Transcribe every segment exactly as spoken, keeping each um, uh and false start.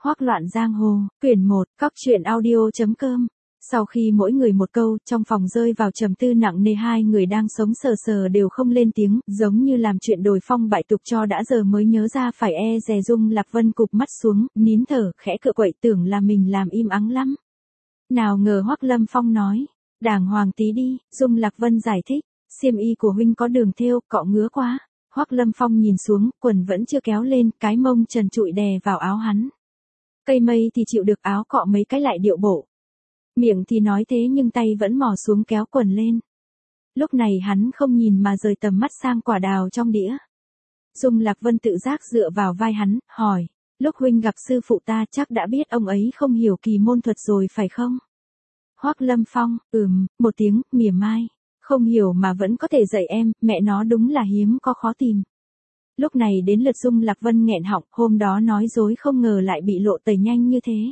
Hoắc Loạn Giang Hồ, quyển một, cóc truyện audio chấm com. Sau khi mỗi người một câu, trong phòng rơi vào trầm tư nặng nề, hai người đang sống sờ sờ đều không lên tiếng, giống như làm chuyện đồi phong bại tục cho đã giờ mới nhớ ra phải e dè. Dung Lạc Vân cụp mắt xuống, nín thở, khẽ cựa quậy, tưởng là mình làm im ắng lắm. Nào ngờ Hoắc Lâm Phong nói, đàng hoàng tí đi. Dung Lạc Vân giải thích, xiêm y của huynh có đường thêu, cọ ngứa quá. Hoắc Lâm Phong nhìn xuống, quần vẫn chưa kéo lên, cái mông trần trụi đè vào áo hắn. Cây mây thì chịu được, áo cọ mấy cái lại điệu bộ. Miệng thì nói thế nhưng tay vẫn mò xuống kéo quần lên. Lúc này hắn không nhìn mà rời tầm mắt sang quả đào trong đĩa. Dung Lạc Vân tự giác dựa vào vai hắn, hỏi, lúc huynh gặp sư phụ ta chắc đã biết ông ấy không hiểu kỳ môn thuật rồi phải không? Hoắc Lâm Phong, ừm, một tiếng, mỉa mai. Không hiểu mà vẫn có thể dạy em, mẹ nó đúng là hiếm có khó tìm. Lúc này đến lượt Dung Lạc Vân nghẹn họng, hôm đó nói dối không ngờ lại bị lộ tẩy nhanh như thế.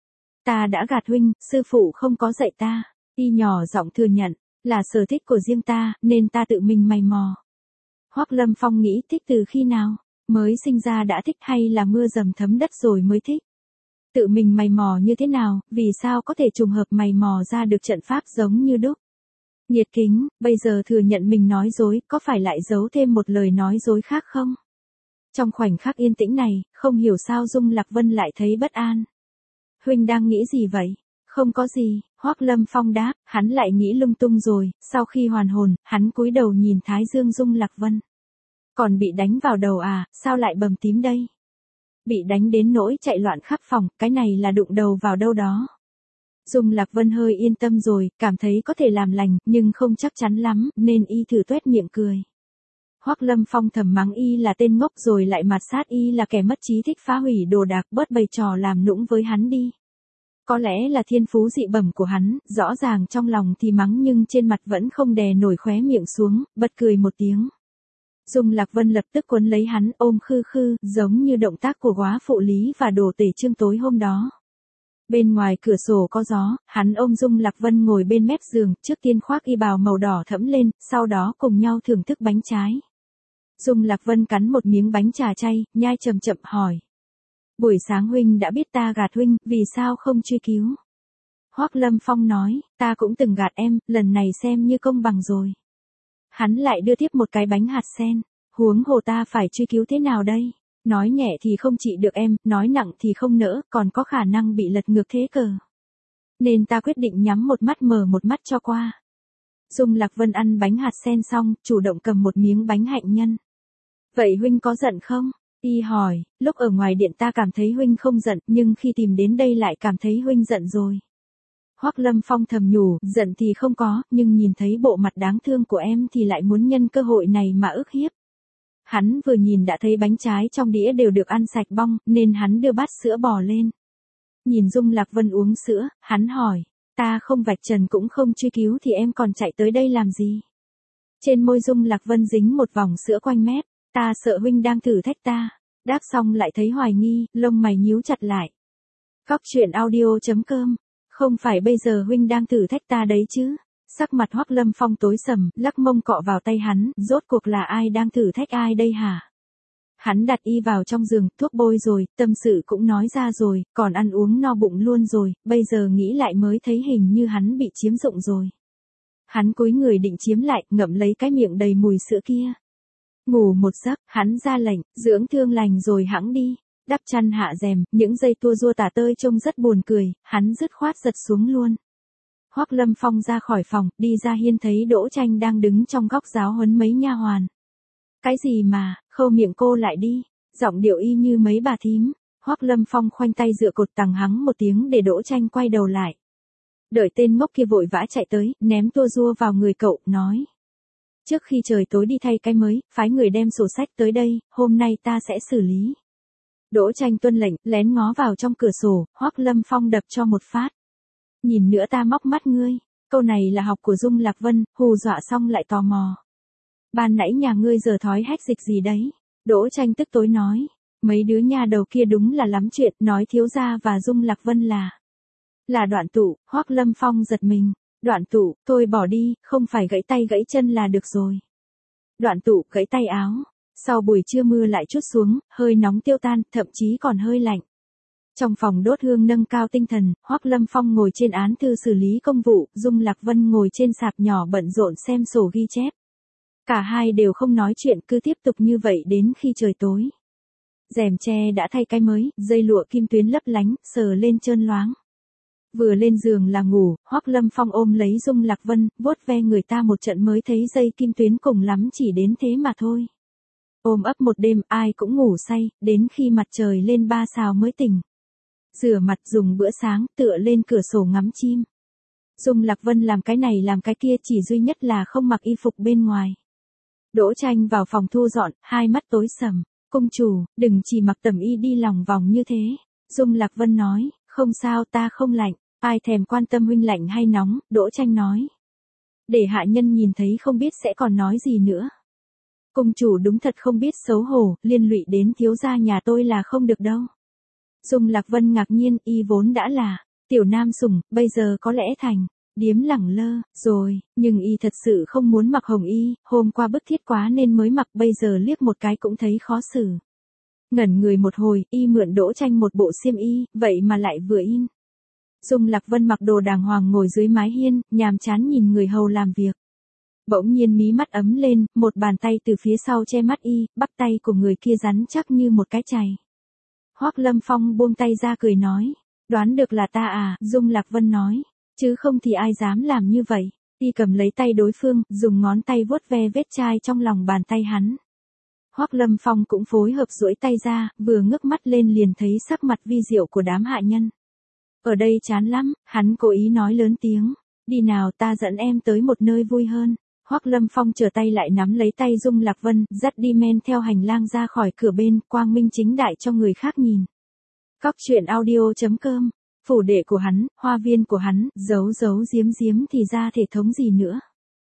Ta đã gạt huynh, sư phụ không có dạy ta. Y nhỏ giọng thừa nhận, là sở thích của riêng ta, nên ta tự mình mày mò. Hoắc Lâm Phong nghĩ thích từ khi nào? Mới sinh ra đã thích hay là mưa dầm thấm đất rồi mới thích? Tự mình mày mò như thế nào, vì sao có thể trùng hợp mày mò ra được trận pháp giống như đúc? Nhiệt kính, bây giờ thừa nhận mình nói dối, có phải lại giấu thêm một lời nói dối khác không? Trong khoảnh khắc yên tĩnh này, không hiểu sao Dung Lạc Vân lại thấy bất an. Huynh đang nghĩ gì vậy? Không có gì, Hoắc Lâm Phong đáp, hắn lại nghĩ lung tung rồi. Sau khi hoàn hồn, hắn cúi đầu nhìn thái dương Dung Lạc Vân. Còn bị đánh vào đầu à, sao lại bầm tím đây? Bị đánh đến nỗi chạy loạn khắp phòng, cái này là đụng đầu vào đâu đó. Dung Lạc Vân hơi yên tâm rồi, cảm thấy có thể làm lành, nhưng không chắc chắn lắm, nên y thử tuét miệng cười. Hoắc Lâm Phong thầm mắng y là tên ngốc rồi lại mạt sát y là kẻ mất trí thích phá hủy đồ đạc, bớt bày trò làm nũng với hắn đi. Có lẽ là thiên phú dị bẩm của hắn, rõ ràng trong lòng thì mắng nhưng trên mặt vẫn không đè nổi khóe miệng xuống, bật cười một tiếng. Dung Lạc Vân lập tức quấn lấy hắn, ôm khư khư, giống như động tác của góa phụ Lý và Đồ Tể Trương tối hôm đó. Bên ngoài cửa sổ có gió, hắn ôm Dung Lạc Vân ngồi bên mép giường, trước tiên khoác y bào màu đỏ thẫm lên, sau đó cùng nhau thưởng thức bánh trái. Dung Lạc Vân cắn một miếng bánh trà chay, nhai chậm chậm hỏi. Buổi sáng huynh đã biết ta gạt huynh, vì sao không truy cứu? Hoắc Lâm Phong nói, ta cũng từng gạt em, lần này xem như công bằng rồi. Hắn lại đưa tiếp một cái bánh hạt sen, huống hồ ta phải truy cứu thế nào đây? Nói nhẹ thì không trị được em, nói nặng thì không nỡ, còn có khả năng bị lật ngược thế cờ. Nên ta quyết định nhắm một mắt mở một mắt cho qua. Dung Lạc Vân ăn bánh hạt sen xong, chủ động cầm một miếng bánh hạnh nhân. Vậy huynh có giận không? Y hỏi, lúc ở ngoài điện ta cảm thấy huynh không giận, nhưng khi tìm đến đây lại cảm thấy huynh giận rồi. Hoắc Lâm Phong thầm nhủ, giận thì không có, nhưng nhìn thấy bộ mặt đáng thương của em thì lại muốn nhân cơ hội này mà ức hiếp. Hắn vừa nhìn đã thấy bánh trái trong đĩa đều được ăn sạch bong, nên hắn đưa bát sữa bò lên. Nhìn Dung Lạc Vân uống sữa, hắn hỏi, ta không vạch trần cũng không truy cứu thì em còn chạy tới đây làm gì? Trên môi Dung Lạc Vân dính một vòng sữa quanh mép, ta sợ huynh đang thử thách ta. Đáp xong lại thấy hoài nghi, lông mày nhíu chặt lại. Cóc truyện audio chấm com, không phải bây giờ huynh đang thử thách ta đấy chứ? Sắc mặt Hoắc Lâm Phong tối sầm, lắc mông cọ vào tay hắn, rốt cuộc là ai đang thử thách ai đây hả? Hắn đặt y vào trong giường, thuốc bôi rồi, tâm sự cũng nói ra rồi, còn ăn uống no bụng luôn rồi, bây giờ nghĩ lại mới thấy hình như hắn bị chiếm dụng rồi. Hắn cúi người định chiếm lại, ngậm lấy cái miệng đầy mùi sữa kia. Ngủ một giấc, hắn ra lệnh, dưỡng thương lành rồi hẵng đi. Đắp chăn hạ rèm, những dây tua rua tả tơi trông rất buồn cười, hắn dứt khoát giật xuống luôn. Hoắc Lâm Phong ra khỏi phòng, đi ra hiên thấy Đỗ Tranh đang đứng trong góc giáo huấn mấy nha hoàn. Cái gì mà, khâu miệng cô lại đi, giọng điệu y như mấy bà thím. Hoắc Lâm Phong khoanh tay dựa cột tằng hắng một tiếng để Đỗ Tranh quay đầu lại. Đợi tên ngốc kia vội vã chạy tới, ném tua rua vào người cậu, nói. Trước khi trời tối đi thay cái mới, phái người đem sổ sách tới đây, hôm nay ta sẽ xử lý. Đỗ Tranh tuân lệnh, lén ngó vào trong cửa sổ, Hoắc Lâm Phong đập cho một phát. Nhìn nữa ta móc mắt ngươi, câu này là học của Dung Lạc Vân, hù dọa xong lại tò mò. Ban nãy nhà ngươi giờ thói hách dịch gì đấy? Đỗ Tranh tức tối nói, mấy đứa nhà đầu kia đúng là lắm chuyện, nói thiếu gia và Dung Lạc Vân là. Là Đoạn Tụ. Hoắc Lâm Phong giật mình, Đoạn Tụ, thôi bỏ đi, không phải gãy tay gãy chân là được rồi. Đoạn Tụ gãy tay áo, sau buổi trưa mưa lại trút xuống, hơi nóng tiêu tan, thậm chí còn hơi lạnh. Trong phòng đốt hương nâng cao tinh thần, Hoắc Lâm Phong ngồi trên án thư xử lý công vụ, Dung Lạc Vân ngồi trên sạp nhỏ bận rộn xem sổ ghi chép. Cả hai đều không nói chuyện, cứ tiếp tục như vậy đến khi trời tối. Rèm tre đã thay cái mới, dây lụa kim tuyến lấp lánh, sờ lên trơn loáng. Vừa lên giường là ngủ, Hoắc Lâm Phong ôm lấy Dung Lạc Vân, vuốt ve người ta một trận mới thấy dây kim tuyến cùng lắm chỉ đến thế mà thôi. Ôm ấp một đêm, ai cũng ngủ say, đến khi mặt trời lên ba sao mới tỉnh. Rửa mặt dùng bữa sáng, tựa lên cửa sổ ngắm chim. Dung Lạc Vân làm cái này làm cái kia, chỉ duy nhất là không mặc y phục bên ngoài. Đỗ Tranh vào phòng thu dọn, hai mắt tối sầm. Công chủ, đừng chỉ mặc tẩm y đi lòng vòng như thế. Dung Lạc Vân nói, không sao, ta không lạnh. Ai thèm quan tâm huynh lạnh hay nóng, Đỗ Tranh nói. Để hạ nhân nhìn thấy không biết sẽ còn nói gì nữa. Công chủ đúng thật không biết xấu hổ, liên lụy đến thiếu gia nhà tôi là không được đâu. Dung Lạc Vân ngạc nhiên, y vốn đã là tiểu nam sủng, bây giờ có lẽ thành điếm lẳng lơ rồi, nhưng y thật sự không muốn mặc hồng y, hôm qua bức thiết quá nên mới mặc, bây giờ liếc một cái cũng thấy khó xử. Ngẩn người một hồi, y mượn Đỗ Tranh một bộ xiêm y, vậy mà lại vừa in. Dung Lạc Vân mặc đồ đàng hoàng ngồi dưới mái hiên, nhàm chán nhìn người hầu làm việc. Bỗng nhiên mí mắt ấm lên, một bàn tay từ phía sau che mắt y, bắp tay của người kia rắn chắc như một cái chày. Hoắc Lâm Phong buông tay ra cười nói, đoán được là ta à, Dung Lạc Vân nói, chứ không thì ai dám làm như vậy. Y cầm lấy tay đối phương, dùng ngón tay vuốt ve vết chai trong lòng bàn tay hắn. Hoắc Lâm Phong cũng phối hợp duỗi tay ra, vừa ngước mắt lên liền thấy sắc mặt vi diệu của đám hạ nhân. Ở đây chán lắm, hắn cố ý nói lớn tiếng, đi nào ta dẫn em tới một nơi vui hơn. Hoắc Lâm Phong trở tay lại nắm lấy tay Dung Lạc Vân, dắt đi men theo hành lang ra khỏi cửa bên, quang minh chính đại cho người khác nhìn. Cóc truyện audio chấm com, phủ đệ của hắn, hoa viên của hắn, giấu giấu giếm giếm thì ra thể thống gì nữa.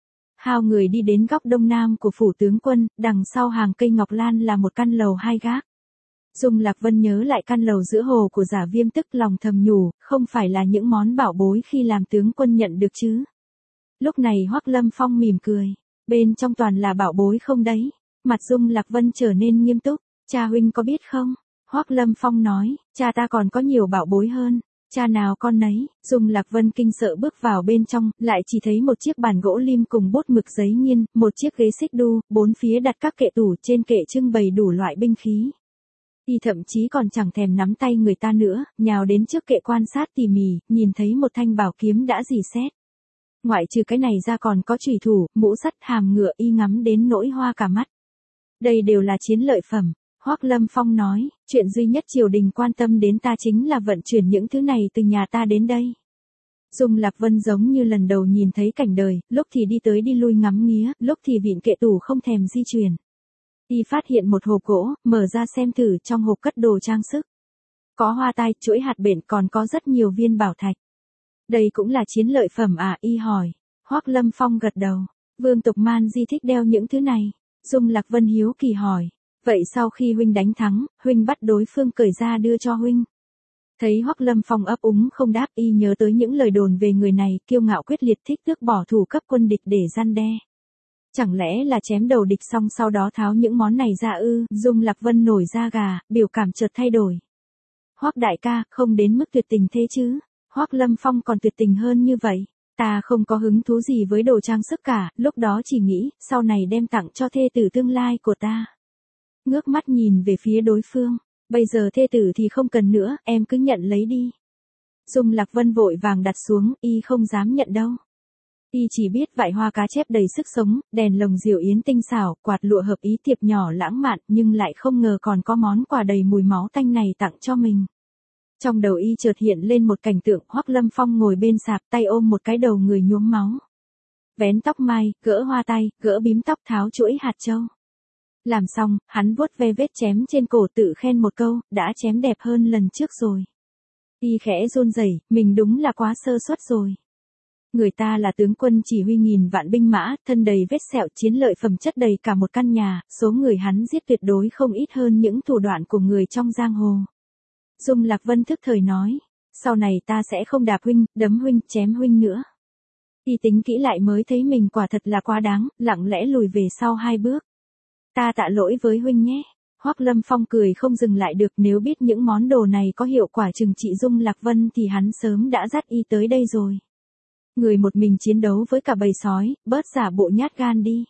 Hao người đi đến góc đông nam của phủ tướng quân, đằng sau hàng cây ngọc lan là một căn lầu hai gác. Dung Lạc Vân nhớ lại căn lầu giữa hồ của Giả Viêm, tức lòng thầm nhủ, không phải là những món bảo bối khi làm tướng quân nhận được chứ. Lúc này Hoắc Lâm Phong mỉm cười, bên trong toàn là bảo bối không đấy. Mặt Dung Lạc Vân trở nên nghiêm túc, cha huynh có biết không? Hoắc Lâm Phong nói, cha ta còn có nhiều bảo bối hơn. Cha nào con nấy. Dung Lạc Vân kinh sợ bước vào bên trong, lại chỉ thấy một chiếc bàn gỗ lim cùng bút mực giấy nghiên, một chiếc ghế xích đu, bốn phía đặt các kệ tủ, trên kệ trưng bày đủ loại binh khí. Y thậm chí còn chẳng thèm nắm tay người ta nữa, nhào đến trước kệ quan sát tỉ mỉ, nhìn thấy một thanh bảo kiếm đã rỉ sét. Ngoại trừ cái này ra còn có chùy thủ, mũ sắt, hàm ngựa, y ngắm đến nỗi hoa cả mắt. Đây đều là chiến lợi phẩm. Hoắc Lâm Phong nói, chuyện duy nhất triều đình quan tâm đến ta chính là vận chuyển những thứ này từ nhà ta đến đây. Dung Lạc Vân giống như lần đầu nhìn thấy cảnh đời, lúc thì đi tới đi lui ngắm nghía, lúc thì vịn kệ tủ không thèm di chuyển. Y phát hiện một hộp gỗ, mở ra xem thử, trong hộp cất đồ trang sức. Có hoa tai, chuỗi hạt bện, còn có rất nhiều viên bảo thạch. Đây cũng là chiến lợi phẩm à? Y hỏi. Hoắc Lâm Phong gật đầu. Vương Tục Man Di thích đeo những thứ này. Dung Lạc Vân hiếu kỳ hỏi. Vậy sau khi huynh đánh thắng, huynh bắt đối phương cởi ra đưa cho huynh. Thấy Hoắc Lâm Phong ấp úng không đáp, y nhớ tới những lời đồn về người này, kiêu ngạo quyết liệt, thích tước bỏ thủ cấp quân địch để gian đe. Chẳng lẽ là chém đầu địch xong sau đó tháo những món này ra ư? Dung Lạc Vân nổi da gà, biểu cảm chợt thay đổi. Hoắc đại ca, không đến mức tuyệt tình thế chứ? Hoắc Lâm Phong còn tuyệt tình hơn như vậy. Ta không có hứng thú gì với đồ trang sức cả, lúc đó chỉ nghĩ, sau này đem tặng cho thê tử tương lai của ta. Ngước mắt nhìn về phía đối phương, bây giờ thê tử thì không cần nữa, em cứ nhận lấy đi. Dung Lạc Vân vội vàng đặt xuống, y không dám nhận đâu. Y chỉ biết vải hoa cá chép đầy sức sống, đèn lồng diệu yến tinh xảo, quạt lụa hợp ý thiệp nhỏ lãng mạn, nhưng lại không ngờ còn có món quà đầy mùi máu tanh này tặng cho mình. Trong đầu y chợt hiện lên một cảnh tượng, Hoắc Lâm Phong ngồi bên sạp, tay ôm một cái đầu người nhuốm máu. Vén tóc mai, gỡ hoa tay, gỡ bím tóc, tháo chuỗi hạt châu. Làm xong, hắn vuốt ve vết chém trên cổ, tự khen một câu, đã chém đẹp hơn lần trước rồi. Y khẽ run rẩy, mình đúng là quá sơ suất rồi. Người ta là tướng quân chỉ huy nghìn vạn binh mã, thân đầy vết sẹo, chiến lợi phẩm chất đầy cả một căn nhà, số người hắn giết tuyệt đối không ít hơn những thủ đoạn của người trong giang hồ. Dung Lạc Vân thức thời nói, sau này ta sẽ không đạp huynh, đấm huynh, chém huynh nữa. Y tính kỹ lại mới thấy mình quả thật là quá đáng, lặng lẽ lùi về sau hai bước. Ta tạ lỗi với huynh nhé. Hoắc Lâm Phong cười không dừng lại được, nếu biết những món đồ này có hiệu quả trừng trị Dung Lạc Vân thì hắn sớm đã dắt y tới đây rồi. Người một mình chiến đấu với cả bầy sói, bớt giả bộ nhát gan đi.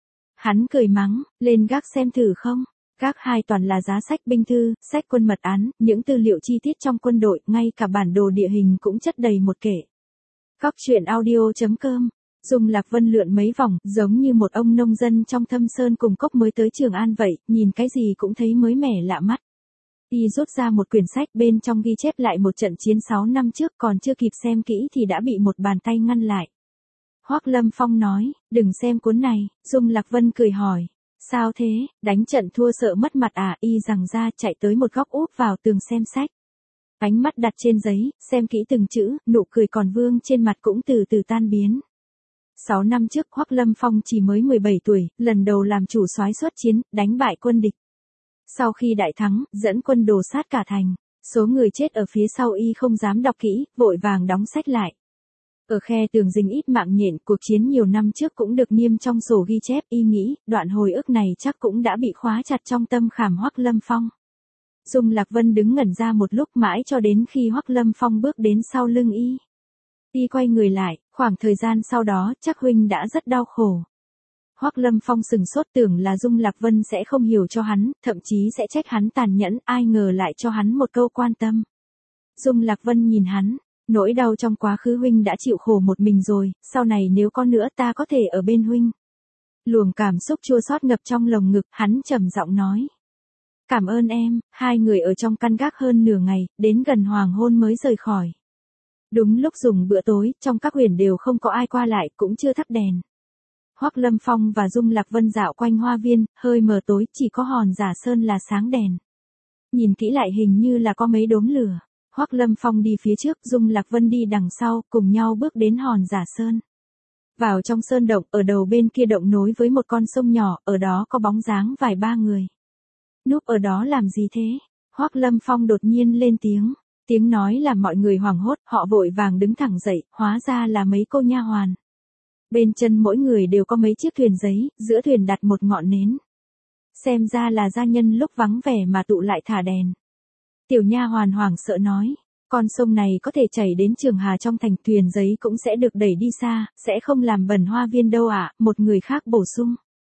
Hắn cười mắng, lên gác xem thử không? Gác hai toàn là giá sách binh thư, sách quân mật án, những tư liệu chi tiết trong quân đội, ngay cả bản đồ địa hình cũng chất đầy một kệ. Cóc truyện audio chấm com. Dung Lạc Vân lượn mấy vòng, giống như một ông nông dân trong thâm sơn cùng cốc mới tới Trường An vậy, nhìn cái gì cũng thấy mới mẻ lạ mắt. Y rút ra một quyển sách, bên trong ghi chép lại một trận chiến sáu năm trước, còn chưa kịp xem kỹ thì đã bị một bàn tay ngăn lại. Hoắc Lâm Phong nói, đừng xem cuốn này. Dung Lạc Vân cười hỏi, sao thế, đánh trận thua sợ mất mặt à? Y giằng ra chạy tới một góc úp vào tường xem sách. Ánh mắt đặt trên giấy, xem kỹ từng chữ, nụ cười còn vương trên mặt cũng từ từ tan biến. Sáu năm trước Hoắc Lâm Phong chỉ mới mười bảy tuổi, lần đầu làm chủ soái xuất chiến, đánh bại quân địch. Sau khi đại thắng, dẫn quân đổ sát cả thành. Số người chết ở phía sau y không dám đọc kỹ, vội vàng đóng sách lại. Ở khe tường dính ít mạng nhện, cuộc chiến nhiều năm trước cũng được niêm trong sổ ghi chép, y nghĩ, đoạn hồi ức này chắc cũng đã bị khóa chặt trong tâm khảm Hoắc Lâm Phong. Dung Lạc Vân đứng ngẩn ra một lúc, mãi cho đến khi Hoắc Lâm Phong bước đến sau lưng y. Y quay người lại, khoảng thời gian sau đó, chắc huynh đã rất đau khổ. Hoắc Lâm Phong sừng sốt, tưởng là Dung Lạc Vân sẽ không hiểu cho hắn, thậm chí sẽ trách hắn tàn nhẫn, ai ngờ lại cho hắn một câu quan tâm. Dung Lạc Vân nhìn hắn, nỗi đau trong quá khứ huynh đã chịu khổ một mình rồi, sau này nếu có nữa ta có thể ở bên huynh. Luồng cảm xúc chua xót ngập trong lồng ngực, hắn trầm giọng nói. Cảm ơn em. Hai người ở trong căn gác hơn nửa ngày, đến gần hoàng hôn mới rời khỏi. Đúng lúc dùng bữa tối, trong các huyền đều không có ai qua lại, cũng chưa thắp đèn. Hoắc Lâm Phong và Dung Lạc Vân dạo quanh hoa viên, hơi mờ tối, chỉ có hòn giả sơn là sáng đèn. Nhìn kỹ lại hình như là có mấy đốm lửa. Hoắc Lâm Phong đi phía trước, Dung Lạc Vân đi đằng sau, cùng nhau bước đến hòn giả sơn. Vào trong sơn động, ở đầu bên kia động nối với một con sông nhỏ, ở đó có bóng dáng vài ba người. Núp ở đó làm gì thế? Hoắc Lâm Phong đột nhiên lên tiếng. Tiếng nói làm mọi người hoảng hốt, họ vội vàng đứng thẳng dậy, hóa ra là mấy cô nha hoàn. Bên chân mỗi người đều có mấy chiếc thuyền giấy, giữa thuyền đặt một ngọn nến. Xem ra là gia nhân lúc vắng vẻ mà tụ lại thả đèn. Tiểu nha hoàn hoảng sợ nói, con sông này có thể chảy đến Trường Hà trong thành, thuyền giấy cũng sẽ được đẩy đi xa, sẽ không làm bẩn hoa viên đâu ạ. Một người khác bổ sung.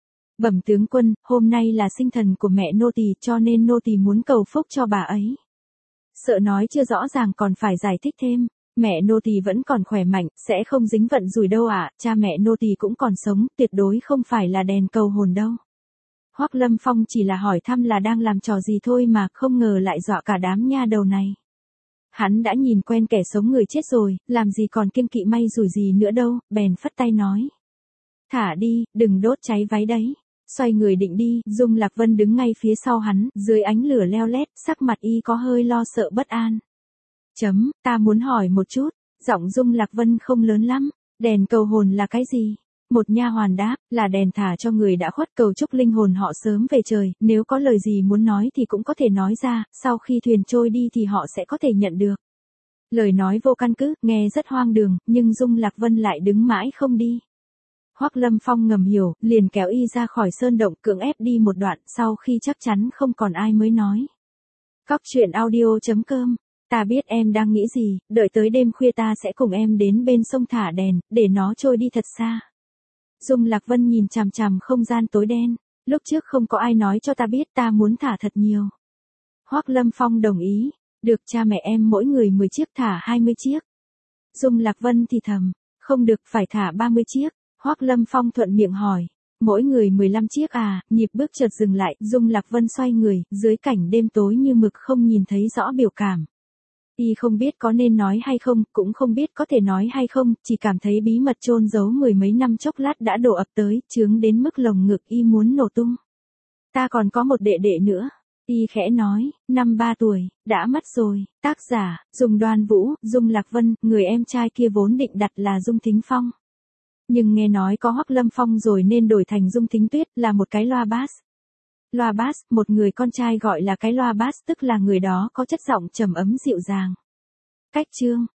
Bẩm tướng quân, hôm nay là sinh thần của mẹ nô tỳ, cho nên nô tỳ muốn cầu phúc cho bà ấy. Sợ nói chưa rõ ràng còn phải giải thích thêm. Mẹ nô tỳ vẫn còn khỏe mạnh, sẽ không dính vận rủi đâu ạ. Cha mẹ nô tỳ cũng còn sống, tuyệt đối không phải là đèn cầu hồn đâu. Hoắc Lâm Phong chỉ là hỏi thăm là đang làm trò gì thôi mà, không ngờ lại dọa cả đám nha đầu này. Hắn đã nhìn quen kẻ sống người chết rồi, làm gì còn kiêng kỵ may rủi gì nữa đâu, bèn phất tay nói. Thả đi, đừng đốt cháy váy đấy. Xoay người định đi, Dung Lạc Vân đứng ngay phía sau hắn, dưới ánh lửa leo lét, sắc mặt y có hơi lo sợ bất an. Chấm, ta muốn hỏi một chút, giọng Dung Lạc Vân không lớn lắm, đèn cầu hồn là cái gì? Một nha hoàn đáp, là đèn thả cho người đã khuất, cầu chúc linh hồn họ sớm về trời, nếu có lời gì muốn nói thì cũng có thể nói ra, sau khi thuyền trôi đi thì họ sẽ có thể nhận được. Lời nói vô căn cứ, nghe rất hoang đường, nhưng Dung Lạc Vân lại đứng mãi không đi. Hoắc Lâm Phong ngầm hiểu, liền kéo y ra khỏi sơn động, cưỡng ép đi một đoạn, sau khi chắc chắn không còn ai mới nói. Cóc truyện audio chấm com. Ta biết em đang nghĩ gì, đợi tới đêm khuya ta sẽ cùng em đến bên sông thả đèn, để nó trôi đi thật xa. Dung Lạc Vân nhìn chằm chằm không gian tối đen, lúc trước không có ai nói cho ta biết, ta muốn thả thật nhiều. Hoắc Lâm Phong đồng ý, được, cha mẹ em mỗi người mười chiếc, thả hai mươi chiếc. Dung Lạc Vân thì thầm, không được, phải thả ba mươi chiếc. Hoắc Lâm Phong thuận miệng hỏi, mỗi người mười lăm chiếc à? Nhịp bước chợt dừng lại, Dung Lạc Vân xoay người, dưới cảnh đêm tối như mực không nhìn thấy rõ biểu cảm. Y không biết có nên nói hay không, cũng không biết có thể nói hay không, chỉ cảm thấy bí mật chôn giấu mười mấy năm chốc lát đã đổ ập tới, chướng đến mức lồng ngực y muốn nổ tung. Ta còn có một đệ đệ nữa. Y khẽ nói, năm ba tuổi, đã mất rồi. Tác giả, Dung Đoan Vũ, Dung Lạc Vân, người em trai kia vốn định đặt là Dung Thính Phong. Nhưng nghe nói có Hoắc Lâm Phong rồi nên đổi thành Dung Thính Tuyết, là một cái loa bass. Loa bass, một người con trai gọi là cái loa bass, tức là người đó có chất giọng trầm ấm dịu dàng. Cách chương